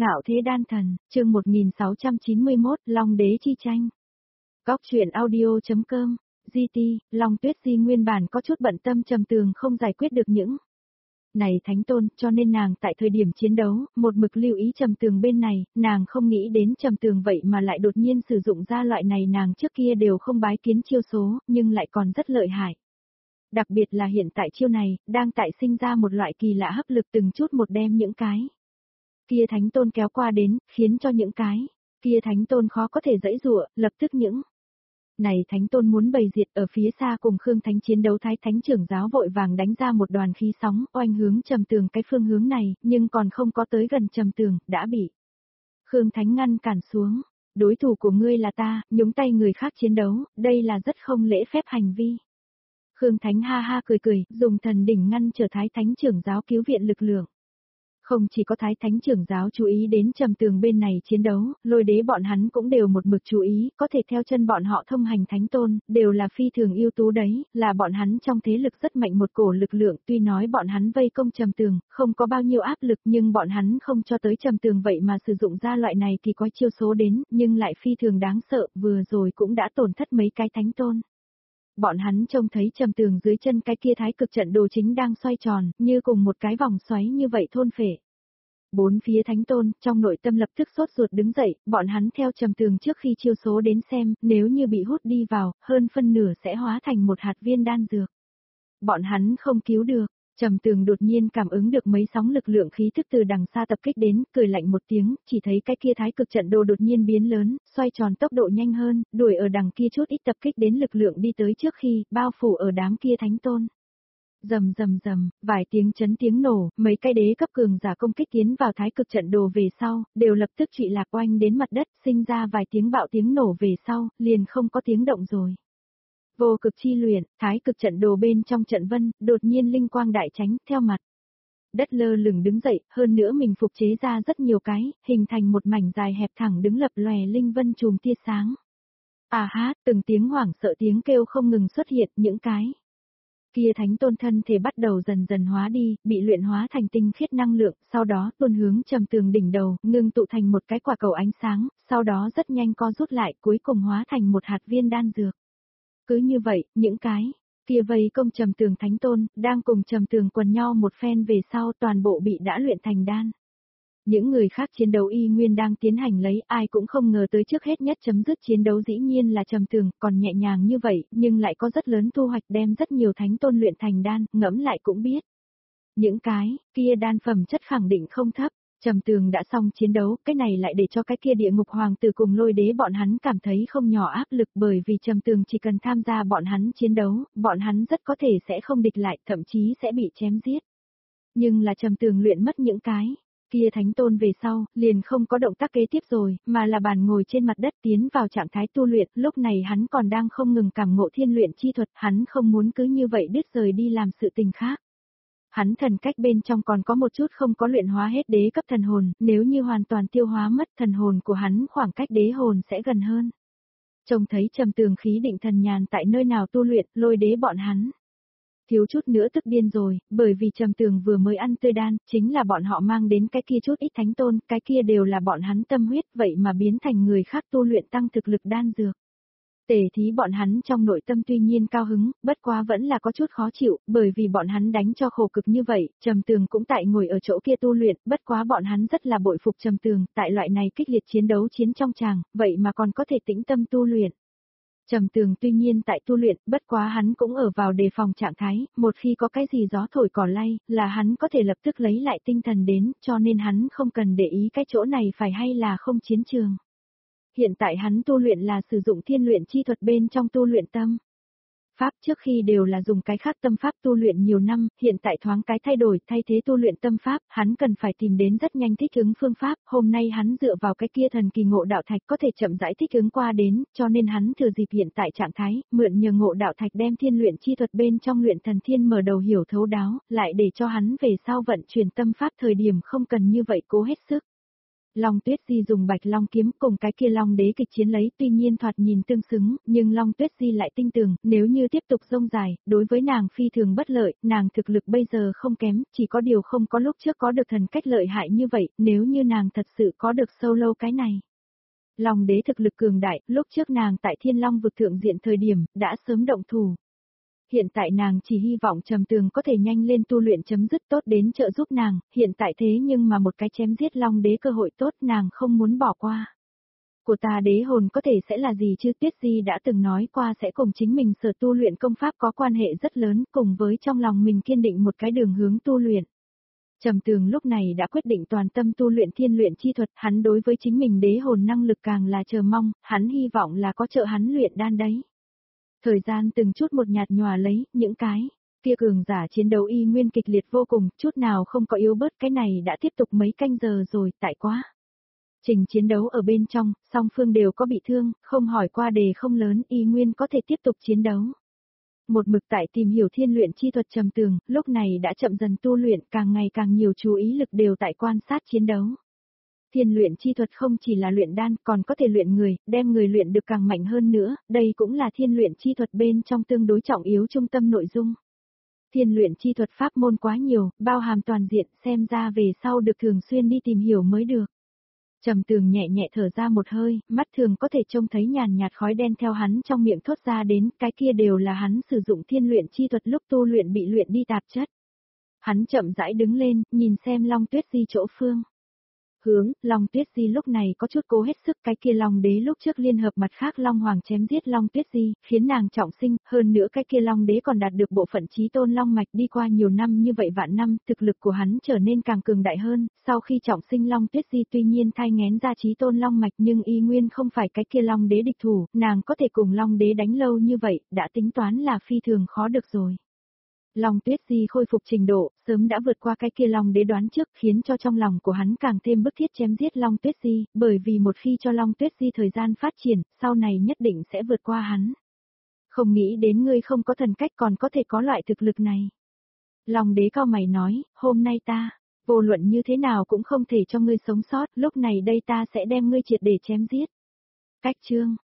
Ngạo thế đan thần, chương 1691, Long đế chi tranh. Góc truyện audio.com, GT, Long Tuyết Di nguyên bản có chút bận tâm Trầm Tường không giải quyết được những này thánh tôn, cho nên nàng tại thời điểm chiến đấu, một mực lưu ý Trầm Tường bên này, nàng không nghĩ đến Trầm Tường vậy mà lại đột nhiên sử dụng ra loại này nàng trước kia đều không bái kiến chiêu số, nhưng lại còn rất lợi hại. Đặc biệt là hiện tại chiêu này, đang tại sinh ra một loại kỳ lạ hấp lực từng chút một đem những cái kia thánh tôn kéo qua đến, khiến cho những cái kia thánh tôn khó có thể giãy giụa, lập tức những này thánh tôn muốn bày diệt ở phía xa cùng Khương Thánh chiến đấu. Thái Thánh trưởng giáo vội vàng đánh ra một đoàn khí sóng, oanh hướng Trầm Tường cái phương hướng này, nhưng còn không có tới gần Trầm Tường, đã bị Khương Thánh ngăn cản xuống. Đối thủ của ngươi là ta, nhúng tay người khác chiến đấu, đây là rất không lễ phép hành vi. Khương Thánh ha ha cười cười, dùng thần đỉnh ngăn trở Thái Thánh trưởng giáo cứu viện lực lượng. Không chỉ có Thái Thánh trưởng giáo chú ý đến Trầm Tường bên này chiến đấu, Lôi đế bọn hắn cũng đều một mực chú ý, có thể theo chân bọn họ thông hành thánh tôn, đều là phi thường ưu tú đấy, là bọn hắn trong thế lực rất mạnh một cổ lực lượng. Tuy nói bọn hắn vây công Trầm Tường, không có bao nhiêu áp lực, nhưng bọn hắn không cho tới Trầm Tường vậy mà sử dụng ra loại này thì có chiêu số đến, nhưng lại phi thường đáng sợ, vừa rồi cũng đã tổn thất mấy cái thánh tôn. Bọn hắn trông thấy Trầm Tường dưới chân cái kia thái cực trận đồ chính đang xoay tròn, như cùng một cái vòng xoáy như vậy thôn phệ. Bốn phía thánh tôn, trong nội tâm lập tức sốt ruột đứng dậy, bọn hắn theo Trầm Tường trước khi chiêu số đến xem, nếu như bị hút đi vào, hơn phân nửa sẽ hóa thành một hạt viên đan dược. Bọn hắn không cứu được. Trầm Tường đột nhiên cảm ứng được mấy sóng lực lượng khí thức từ đằng xa tập kích đến, cười lạnh một tiếng, chỉ thấy cái kia thái cực trận đồ đột nhiên biến lớn, xoay tròn tốc độ nhanh hơn, đuổi ở đằng kia chút ít tập kích đến lực lượng đi tới trước khi, bao phủ ở đám kia thánh tôn. Rầm rầm rầm, vài tiếng chấn tiếng nổ, mấy cái đế cấp cường giả công kích tiến vào thái cực trận đồ về sau, đều lập tức trụy lạc oanh đến mặt đất, sinh ra vài tiếng bạo tiếng nổ về sau, liền không có tiếng động rồi. Vô cực chi luyện, thái cực trận đồ bên trong trận vân, đột nhiên linh quang đại tránh, theo mặt đất lơ lửng đứng dậy, hơn nữa mình phục chế ra rất nhiều cái, hình thành một mảnh dài hẹp thẳng đứng lập lòe linh vân chùm tia sáng. À hát, từng tiếng hoảng sợ tiếng kêu không ngừng xuất hiện, những cái kia thánh tôn thân thể bắt đầu dần dần hóa đi, bị luyện hóa thành tinh khiết năng lượng, sau đó tuôn hướng Trầm Tường đỉnh đầu, ngưng tụ thành một cái quả cầu ánh sáng, sau đó rất nhanh co rút lại, cuối cùng hóa thành một hạt viên đan dược. Cứ như vậy, những cái kia vây công Trầm Tường thánh tôn, đang cùng Trầm Tường quần nhau một phen về sau toàn bộ bị đã luyện thành đan. Những người khác chiến đấu y nguyên đang tiến hành lấy, ai cũng không ngờ tới trước hết nhất chấm dứt chiến đấu dĩ nhiên là Trầm Tường, còn nhẹ nhàng như vậy, nhưng lại có rất lớn thu hoạch, đem rất nhiều thánh tôn luyện thành đan, ngẫm lại cũng biết. Những cái kia đan phẩm chất khẳng định không thấp. Trầm Tường đã xong chiến đấu, cái này lại để cho cái kia địa ngục hoàng tử cùng Lôi đế bọn hắn cảm thấy không nhỏ áp lực, bởi vì Trầm Tường chỉ cần tham gia bọn hắn chiến đấu, bọn hắn rất có thể sẽ không địch lại, thậm chí sẽ bị chém giết. Nhưng là Trầm Tường luyện mất những cái kia thánh tôn về sau, liền không có động tác kế tiếp rồi, mà là bàn ngồi trên mặt đất tiến vào trạng thái tu luyện, lúc này hắn còn đang không ngừng cảm ngộ thiên luyện chi thuật, hắn không muốn cứ như vậy đứt rời đi làm sự tình khác. Hắn thần cách bên trong còn có một chút không có luyện hóa hết đế cấp thần hồn, nếu như hoàn toàn tiêu hóa mất thần hồn của hắn khoảng cách đế hồn sẽ gần hơn. Trông thấy Trầm Tường khí định thần nhàn tại nơi nào tu luyện, Lôi đế bọn hắn thiếu chút nữa tức điên rồi, bởi vì Trầm Tường vừa mới ăn tươi đan, chính là bọn họ mang đến cái kia chút ít thánh tôn, cái kia đều là bọn hắn tâm huyết, vậy mà biến thành người khác tu luyện tăng thực lực đan dược. Tề thí bọn hắn trong nội tâm tuy nhiên cao hứng, bất quá vẫn là có chút khó chịu, bởi vì bọn hắn đánh cho khổ cực như vậy, Trầm Tường cũng tại ngồi ở chỗ kia tu luyện, bất quá bọn hắn rất là bội phục Trầm Tường, tại loại này kích liệt chiến đấu chiến trong tràng, vậy mà còn có thể tĩnh tâm tu luyện. Trầm Tường tuy nhiên tại tu luyện, bất quá hắn cũng ở vào đề phòng trạng thái, một khi có cái gì gió thổi cỏ lay, là hắn có thể lập tức lấy lại tinh thần đến, cho nên hắn không cần để ý cái chỗ này phải hay là không chiến trường. Hiện tại hắn tu luyện là sử dụng thiên luyện chi thuật bên trong tu luyện tâm pháp, trước khi đều là dùng cái khác tâm pháp tu luyện nhiều năm, hiện tại thoáng cái thay đổi, thay thế tu luyện tâm pháp, hắn cần phải tìm đến rất nhanh thích ứng phương pháp, hôm nay hắn dựa vào cái kia thần kỳ ngộ đạo thạch có thể chậm rãi thích ứng qua đến, cho nên hắn thừa dịp hiện tại trạng thái, mượn nhờ ngộ đạo thạch đem thiên luyện chi thuật bên trong luyện thần thiên mở đầu hiểu thấu đáo, lại để cho hắn về sau vận chuyển tâm pháp thời điểm không cần như vậy cố hết sức. Long Tuyết Di dùng Bạch Long kiếm cùng cái kia Long đế kịch chiến lấy, tuy nhiên thoạt nhìn tương xứng, nhưng Long Tuyết Di lại tin tưởng, nếu như tiếp tục rông dài, đối với nàng phi thường bất lợi, nàng thực lực bây giờ không kém, chỉ có điều không có lúc trước có được thần cách lợi hại như vậy, nếu như nàng thật sự có được solo cái này. Long đế thực lực cường đại, lúc trước nàng tại Thiên Long vực thượng diện thời điểm, đã sớm động thủ. Hiện tại nàng chỉ hy vọng Trầm Tường có thể nhanh lên tu luyện chấm dứt tốt đến trợ giúp nàng, hiện tại thế nhưng mà một cái chém giết Long đế cơ hội tốt nàng không muốn bỏ qua. Của ta đế hồn có thể sẽ là gì chứ? Tuyết Di đã từng nói qua sẽ cùng chính mình sở tu luyện công pháp có quan hệ rất lớn, cùng với trong lòng mình kiên định một cái đường hướng tu luyện. Trầm Tường lúc này đã quyết định toàn tâm tu luyện thiên luyện chi thuật, hắn đối với chính mình đế hồn năng lực càng là chờ mong, hắn hy vọng là có trợ hắn luyện đan đấy. Thời gian từng chút một nhạt nhòa lấy, những cái kia cường giả chiến đấu y nguyên kịch liệt vô cùng, chút nào không có yếu bớt, cái này đã tiếp tục mấy canh giờ rồi, tại quá. Trình chiến đấu ở bên trong, song phương đều có bị thương, không hỏi qua đề không lớn, y nguyên có thể tiếp tục chiến đấu. Một mực tại tìm hiểu thiên luyện chi thuật Trầm Tường, lúc này đã chậm dần tu luyện, càng ngày càng nhiều chú ý lực đều tại quan sát chiến đấu. Thiên luyện chi thuật không chỉ là luyện đan, còn có thể luyện người, đem người luyện được càng mạnh hơn nữa, đây cũng là thiên luyện chi thuật bên trong tương đối trọng yếu trung tâm nội dung. Thiên luyện chi thuật pháp môn quá nhiều, bao hàm toàn diện, xem ra về sau được thường xuyên đi tìm hiểu mới được. Trầm Tường nhẹ nhẹ thở ra một hơi, mắt thường có thể trông thấy nhàn nhạt khói đen theo hắn trong miệng thoát ra đến, cái kia đều là hắn sử dụng thiên luyện chi thuật lúc tu luyện bị luyện đi tạp chất. Hắn chậm rãi đứng lên, nhìn xem Long Tuyết Di chỗ phương. Hướng, Long Tuyết Di lúc này có chút cố hết sức, cái kia Long đế lúc trước liên hợp mặt khác Long Hoàng chém giết Long Tuyết Di, khiến nàng trọng sinh, hơn nữa cái kia Long đế còn đạt được bộ phận chí tôn Long mạch, đi qua nhiều năm như vậy vạn năm, thực lực của hắn trở nên càng cường đại hơn, sau khi trọng sinh Long Tuyết Di tuy nhiên thai nghén ra chí tôn Long mạch nhưng y nguyên không phải cái kia Long đế địch thủ, nàng có thể cùng Long đế đánh lâu như vậy, đã tính toán là phi thường khó được rồi. Long Tuyết Di khôi phục trình độ, sớm đã vượt qua cái kia Long đế đoán trước, khiến cho trong lòng của hắn càng thêm bức thiết chém giết Long Tuyết Di, bởi vì một khi cho Long Tuyết Di thời gian phát triển, sau này nhất định sẽ vượt qua hắn. Không nghĩ đến ngươi không có thần cách còn có thể có loại thực lực này. Long đế cao mày nói, hôm nay ta, vô luận như thế nào cũng không thể cho ngươi sống sót, lúc này đây ta sẽ đem ngươi triệt để chém giết. Cách chương